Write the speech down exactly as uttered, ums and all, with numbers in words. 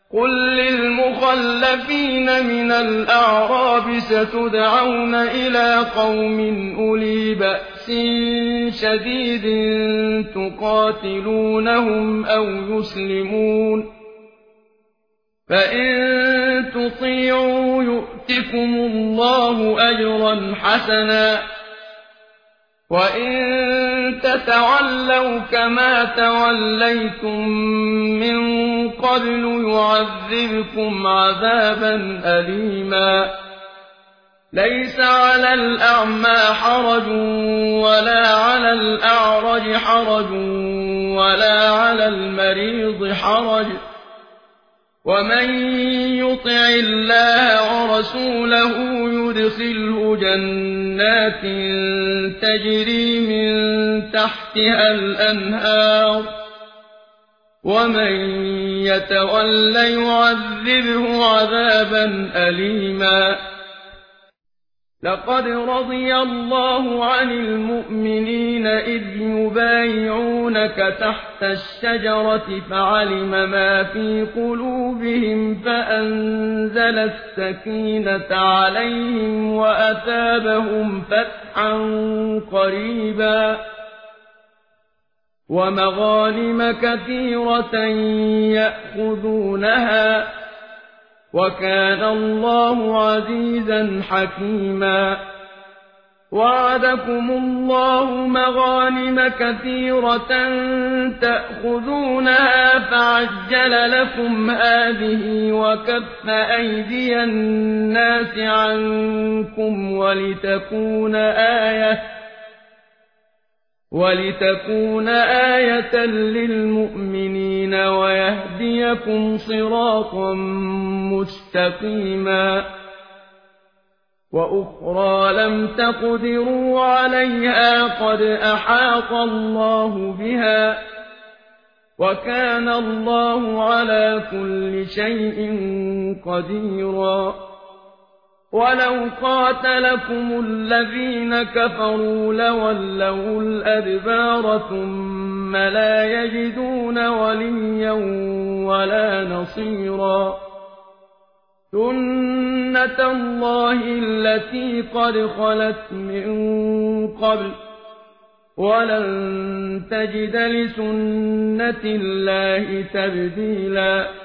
قل للمخلفين من الأعراب ستدعون إلى قوم أولي بأس شديد تقاتلونهم أو يسلمون فإن تطيعوا يؤتكم الله أجرا حسنا وإن تتولوا كما توليتم من قبل يعذبكم عذابا أليما ليس على الأعمى حرج ولا على الأعرج حرج ولا على المريض حرج ومن يطع الله ورسوله يدخله جنات تجري من تحتها الأنهار ومن يتول يعذبه عذابا أليما لقد رضي الله عن المؤمنين إذ يبايعونك تحت الشجرة فعلم ما في قلوبهم فأنزل السكينة عليهم وأثابهم فتحا قريبا ومغانم كثيرة يأخذونها وكان الله عزيزا حكيما وعدكم الله مغانم كثيرة تأخذونها فعجل لكم هذه وكف أيدي الناس عنكم ولتكون آية ولتكون آية للمؤمنين ويهديكم صراطا مستقيما وأخرى لم تقدروا عليها قد أحاط الله بها وكان الله على كل شيء قديرا ولو قاتلكم الذين كفروا لولوا الأدبار ثم لا يجدون وليا ولا نصيرا سنة الله التي قد خلت من قبل ولن تجد لسنة الله تبديلا